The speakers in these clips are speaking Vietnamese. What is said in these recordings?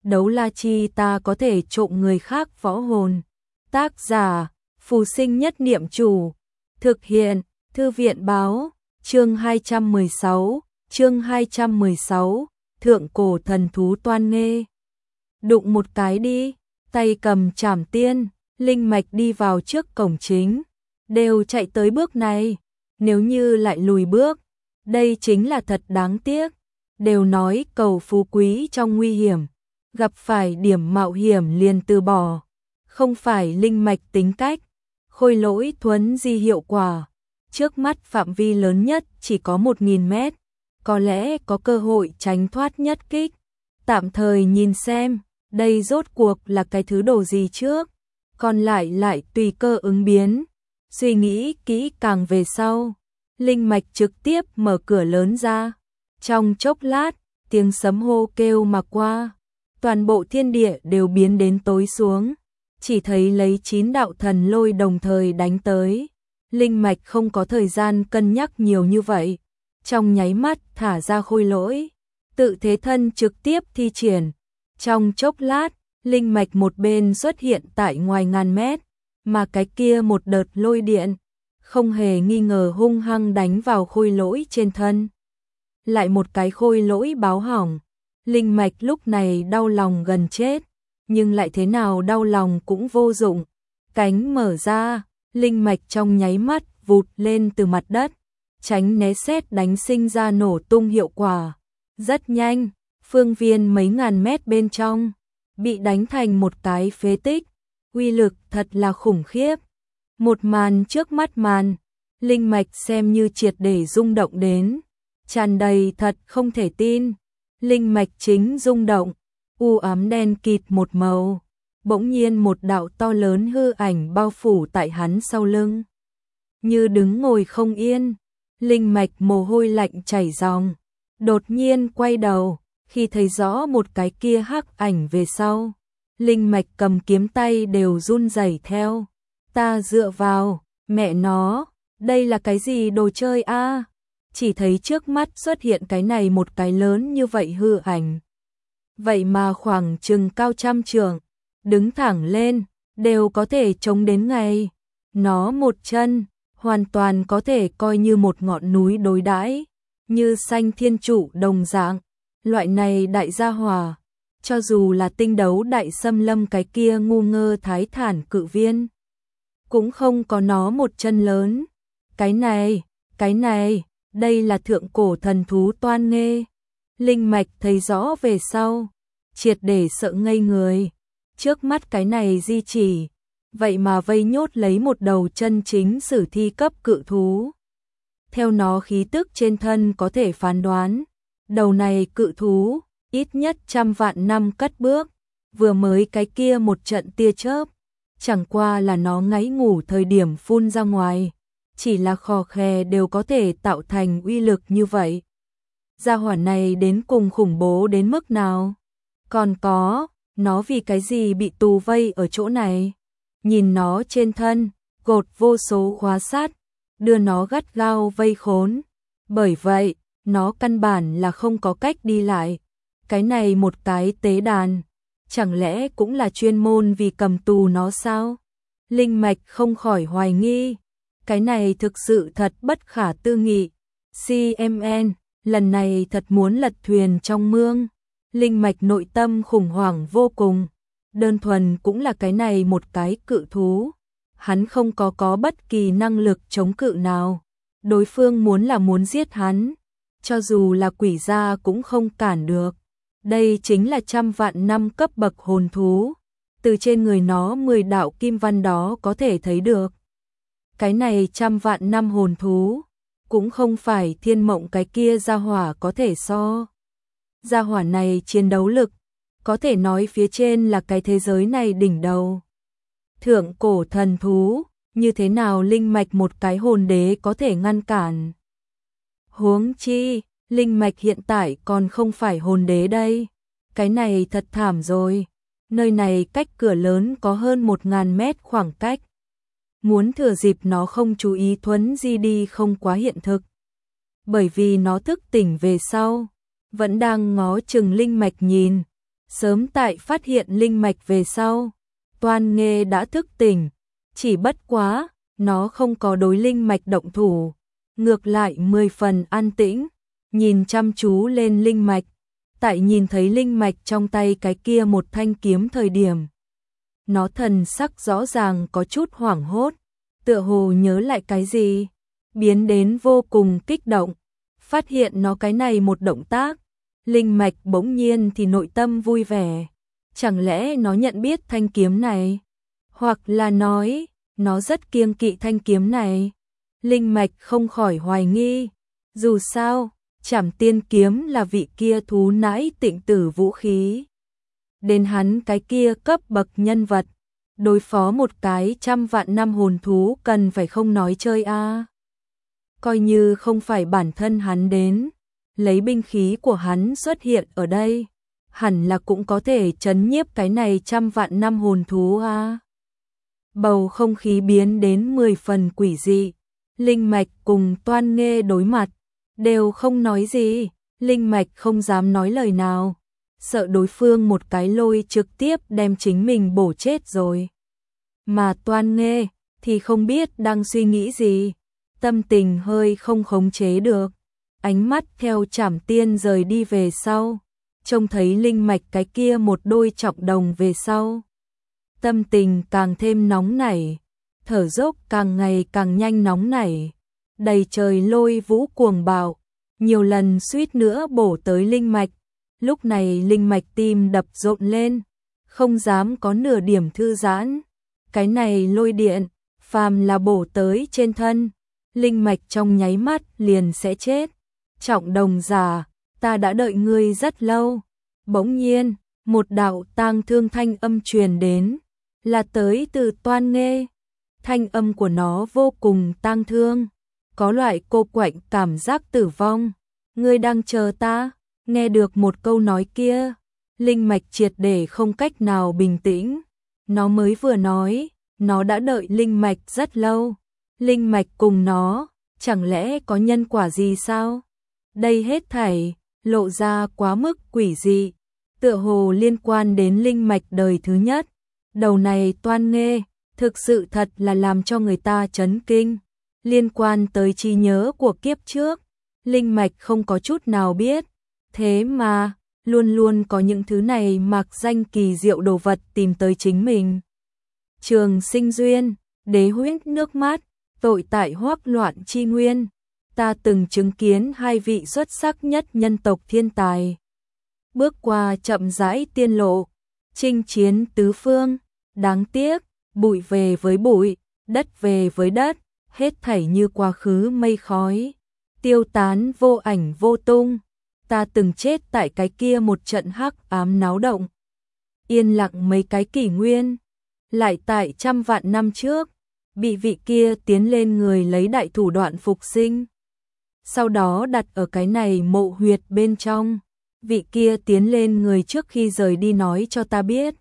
đấu la chi ta có thể trộm người khác võ hồn. Tác giả, Phù Sinh Nhất Niệm Chủ. Thực hiện, Thư viện Báo. Chương 216, Thượng cổ thần thú Toan Nghê. Đụng một cái đi, tay cầm trảm tiên, linh mạch đi vào trước cổng chính. Đều chạy tới bước này, nếu như lại lùi bước, đây chính là thật đáng tiếc. Đều nói cầu phú quý trong nguy hiểm, gặp phải điểm mạo hiểm liền từ bỏ. Không phải linh mạch tính cách, khôi lỗi thuấn di hiệu quả. Trước mắt phạm vi lớn nhất chỉ có 1000 mét, có lẽ có cơ hội tránh thoát nhất kích. Tạm thời nhìn xem, đây rốt cuộc là cái thứ đồ gì trước, còn lại tùy cơ ứng biến. Suy nghĩ kỹ càng về sau, linh mạch trực tiếp mở cửa lớn ra. Trong chốc lát, tiếng sấm hô kêu mà qua, toàn bộ thiên địa đều biến đến tối xuống. Chỉ thấy lấy 9 đạo thần lôi đồng thời đánh tới. Linh mạch không có thời gian cân nhắc nhiều như vậy, trong nháy mắt thả ra khôi lỗi, tự thế thân trực tiếp thi triển. Trong chốc lát, linh mạch một bên xuất hiện tại ngoài ngàn mét, mà cái kia một đợt lôi điện, không hề nghi ngờ hung hăng đánh vào khôi lỗi trên thân. Lại một cái khôi lỗi báo hỏng, linh mạch lúc này đau lòng gần chết, nhưng lại thế nào đau lòng cũng vô dụng. Cánh mở ra, linh mạch trong nháy mắt vụt lên từ mặt đất, tránh né sét đánh sinh ra nổ tung hiệu quả. Rất nhanh, phương viên mấy ngàn mét bên trong bị đánh thành một cái phế tích, uy lực thật là khủng khiếp. Một màn trước mắt màn, linh mạch xem như triệt để rung động đến, tràn đầy thật không thể tin. Linh mạch chính rung động, u ám đen kịt một màu, bỗng nhiên một đạo to lớn hư ảnh bao phủ tại hắn sau lưng. Như đứng ngồi không yên, linh mạch mồ hôi lạnh chảy ròng, đột nhiên quay đầu, khi thấy rõ một cái kia hắc ảnh về sau, linh mạch cầm kiếm tay đều run rẩy theo. Ta dựa vào, mẹ nó, đây là cái gì đồ chơi a? Chỉ thấy trước mắt xuất hiện cái này một cái lớn như vậy hư ảnh. Vậy mà khoảng chừng cao 100 trượng, đứng thẳng lên, đều có thể chống đến ngày. Nó một chân, hoàn toàn có thể coi như một ngọn núi đối đãi, như sanh thiên trụ đồng dạng. Loại này đại gia hỏa, cho dù là tinh đấu đại xâm lâm cái kia ngu ngơ thái thản cự viên, cũng không có nó một chân lớn. Cái này, đây là thượng cổ thần thú Toan Nghê. Linh mạch thấy rõ về sau, triệt để sợ ngây người. Trước mắt cái này di chỉ, vậy mà vây nhốt lấy một đầu chân chính sử thi cấp cự thú. Theo nó khí tức trên thân có thể phán đoán, đầu này cự thú, ít nhất 100 vạn năm cất bước, vừa mới cái kia một trận tia chớp, chẳng qua là nó ngáy ngủ thời điểm phun ra ngoài, chỉ là khò khè đều có thể tạo thành uy lực như vậy. Gia hỏa này đến cùng khủng bố đến mức nào? Còn có, nó vì cái gì bị tù vây ở chỗ này? Nhìn nó trên thân, gột vô số khóa sắt, đưa nó gắt gao vây khốn. Bởi vậy, nó căn bản là không có cách đi lại. Cái này một cái tế đàn, chẳng lẽ cũng là chuyên môn vì cầm tù nó sao? Linh mạch không khỏi hoài nghi, cái này thực sự thật bất khả tư nghị. CMN, lần này thật muốn lật thuyền trong mương. Linh mạch nội tâm khủng hoảng vô cùng, đơn thuần cũng là cái này một cái cự thú. Hắn không có bất kỳ năng lực chống cự nào. Đối phương muốn giết hắn, cho dù là quỷ gia cũng không cản được. Đây chính là 100 vạn năm cấp bậc hồn thú, từ trên người nó 10 đạo kim văn đó có thể thấy được. Cái này 100 vạn năm hồn thú, cũng không phải Thiên Mộng cái kia gia hỏa có thể so. Gia hỏa này chiến đấu lực, có thể nói phía trên là cái thế giới này đỉnh đầu. Thượng cổ thần thú, như thế nào linh mạch một cái hồn đế có thể ngăn cản? Huống chi, linh mạch hiện tại còn không phải hồn đế đây. Cái này thật thảm rồi. Nơi này cách cửa lớn có hơn 1000 mét khoảng cách. Muốn thừa dịp nó không chú ý thuấn di đi không quá hiện thực. Bởi vì nó thức tỉnh về sau, vẫn đang ngó chừng linh mạch nhìn, Sớm tại phát hiện linh mạch về sau, Toan Nghê đã thức tỉnh, chỉ bất quá, nó không có đối linh mạch động thủ, ngược lại 10 phần an tĩnh, nhìn chăm chú lên linh mạch, tại nhìn thấy linh mạch trong tay cái kia một thanh kiếm thời điểm. Nó thần sắc rõ ràng có chút hoảng hốt, tựa hồ nhớ lại cái gì, biến đến vô cùng kích động, phát hiện nó cái này một động tác, linh mạch bỗng nhiên thì nội tâm vui vẻ, chẳng lẽ nó nhận biết thanh kiếm này, hoặc là nói, nó rất kiêng kỵ thanh kiếm này. Linh mạch không khỏi hoài nghi, dù sao, Trảm Tiên kiếm là vị kia thú nãi tịnh tử vũ khí. Đến hắn cái kia cấp bậc nhân vật, đối phó một cái 100 vạn năm hồn thú cần phải không nói chơi a. Coi như không phải bản thân hắn đến, lấy binh khí của hắn xuất hiện ở đây, hẳn là cũng có thể trấn nhiếp cái này 100 vạn năm hồn thú a. Bầu không khí biến đến 10 phần quỷ dị, linh mạch cùng Toan Nghê đối mặt, đều không nói gì, linh mạch không dám nói lời nào, sợ đối phương một cái lôi trực tiếp đem chính mình bổ chết rồi. Mà Toan Nghê thì không biết đang suy nghĩ gì, tâm tình hơi không khống chế được, ánh mắt theo Trảm Tiên rời đi về sau, trông thấy linh mạch cái kia một đôi trọng đồng về sau. Tâm tình càng thêm nóng nảy, thở dốc càng ngày càng nhanh nóng nảy, đầy trời lôi vũ cuồng bạo, nhiều lần suýt nữa bổ tới linh mạch. Lúc này linh mạch tim đập rộn lên, không dám có nửa điểm thư giãn. Cái này lôi điện, phàm là bổ tới trên thân, linh mạch trong nháy mắt liền sẽ chết. Trọng đồng giả, ta đã đợi ngươi rất lâu. Bỗng nhiên, một đạo tang thương thanh âm truyền đến, là tới từ Toan Nghê. Thanh âm của nó vô cùng tang thương, có loại cô quạnh cảm giác tử vong. Ngươi đang chờ ta? Nghe được một câu nói kia, linh mạch triệt để không cách nào bình tĩnh. Nó mới vừa nói, nó đã đợi linh mạch rất lâu. Linh mạch cùng nó, chẳng lẽ có nhân quả gì sao? Đây hết thảy, lộ ra quá mức quỷ dị, tựa hồ liên quan đến linh mạch đời thứ nhất. Đầu này Toan Nghê, thực sự thật là làm cho người ta chấn kinh. Liên quan tới trí nhớ của kiếp trước, linh mạch không có chút nào biết. Thế mà, luôn luôn có những thứ này mặc danh kỳ diệu đồ vật tìm tới chính mình. Trường sinh duyên, đế huyết nước mắt, tội tại hoắc loạn chi nguyên. Ta từng chứng kiến hai vị xuất sắc nhất nhân tộc thiên tài. Bước qua chậm rãi tiên lộ, chinh chiến tứ phương. Đáng tiếc, bụi về với bụi, đất về với đất, hết thảy như quá khứ mây khói, tiêu tán vô ảnh vô tung. Ta từng chết tại cái kia một trận hắc ám náo động, yên lặng mấy cái kỷ nguyên, lại tại 100 vạn năm trước, bị vị kia tiến lên người lấy đại thủ đoạn phục sinh. Sau đó đặt ở cái này mộ huyệt bên trong, vị kia tiến lên người trước khi rời đi nói cho ta biết.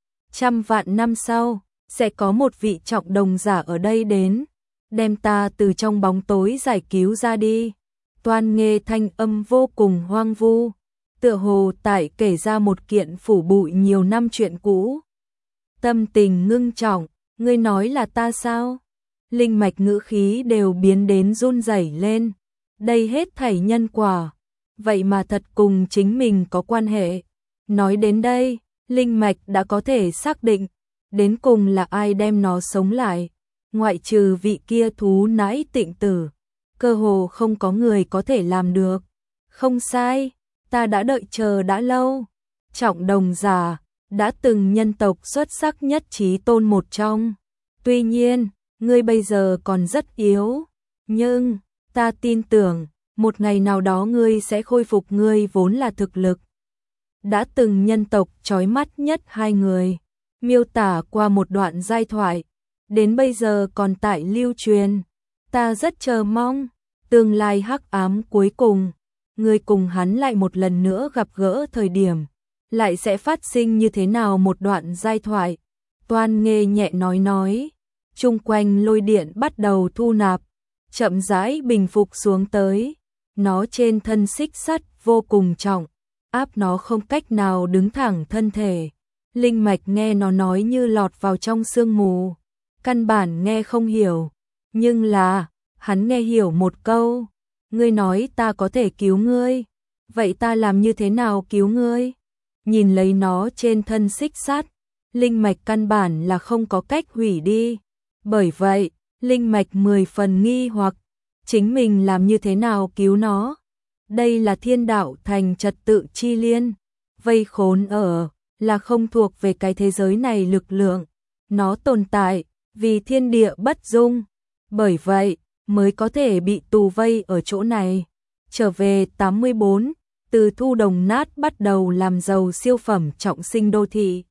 100 vạn năm sau, sẽ có một vị trọng đồng giả ở đây đến, đem ta từ trong bóng tối giải cứu ra đi. Toan Nghê thanh âm vô cùng hoang vu, tựa hồ tại kể ra một kiện phủ bụi nhiều năm chuyện cũ. Tâm tình ngưng trọng, ngươi nói là ta sao? Linh mạch ngữ khí đều biến đến run rẩy lên. Đây hết thảy nhân quả, vậy mà thật cùng chính mình có quan hệ. Nói đến đây, linh mạch đã có thể xác định, đến cùng là ai đem nó sống lại, ngoại trừ vị kia thú nãi tịnh tử. Cơ hồ không có người có thể làm được. Không sai, ta đã đợi chờ đã lâu. Trọng đồng giả, đã từng nhân tộc xuất sắc nhất chí tôn một trong. Tuy nhiên, ngươi bây giờ còn rất yếu, nhưng ta tin tưởng, một ngày nào đó ngươi sẽ khôi phục ngươi vốn là thực lực. Đã từng nhân tộc chói mắt nhất hai người, miêu tả qua một đoạn giai thoại, đến bây giờ còn tại lưu truyền. Ta rất chờ mong, tương lai hắc ám cuối cùng, ngươi cùng hắn lại một lần nữa gặp gỡ thời điểm, lại sẽ phát sinh như thế nào một đoạn giai thoại. Toan Nghê nhẹ nói, chung quanh lôi điện bắt đầu thu nạp, chậm rãi bình phục xuống tới, nó trên thân xích sắt vô cùng trọng, áp nó không cách nào đứng thẳng thân thể. Linh mạch nghe nó nói như lọt vào trong sương mù, căn bản nghe không hiểu, nhưng là, hắn nghe hiểu một câu, ngươi nói ta có thể cứu ngươi, vậy ta làm như thế nào cứu ngươi? Nhìn lấy nó trên thân xích sắt, linh mạch căn bản là không có cách hủy đi, bởi vậy, linh mạch 10 phần nghi hoặc, chính mình làm như thế nào cứu nó? Đây là thiên đạo thành trật tự chi liên, vây khốn ở, là không thuộc về cái thế giới này lực lượng, nó tồn tại, vì thiên địa bất dung, bởi vậy, mới có thể bị tù vây ở chỗ này. Trở về 84, từ thu đồng nát bắt đầu làm giàu siêu phẩm trọng sinh đô thị.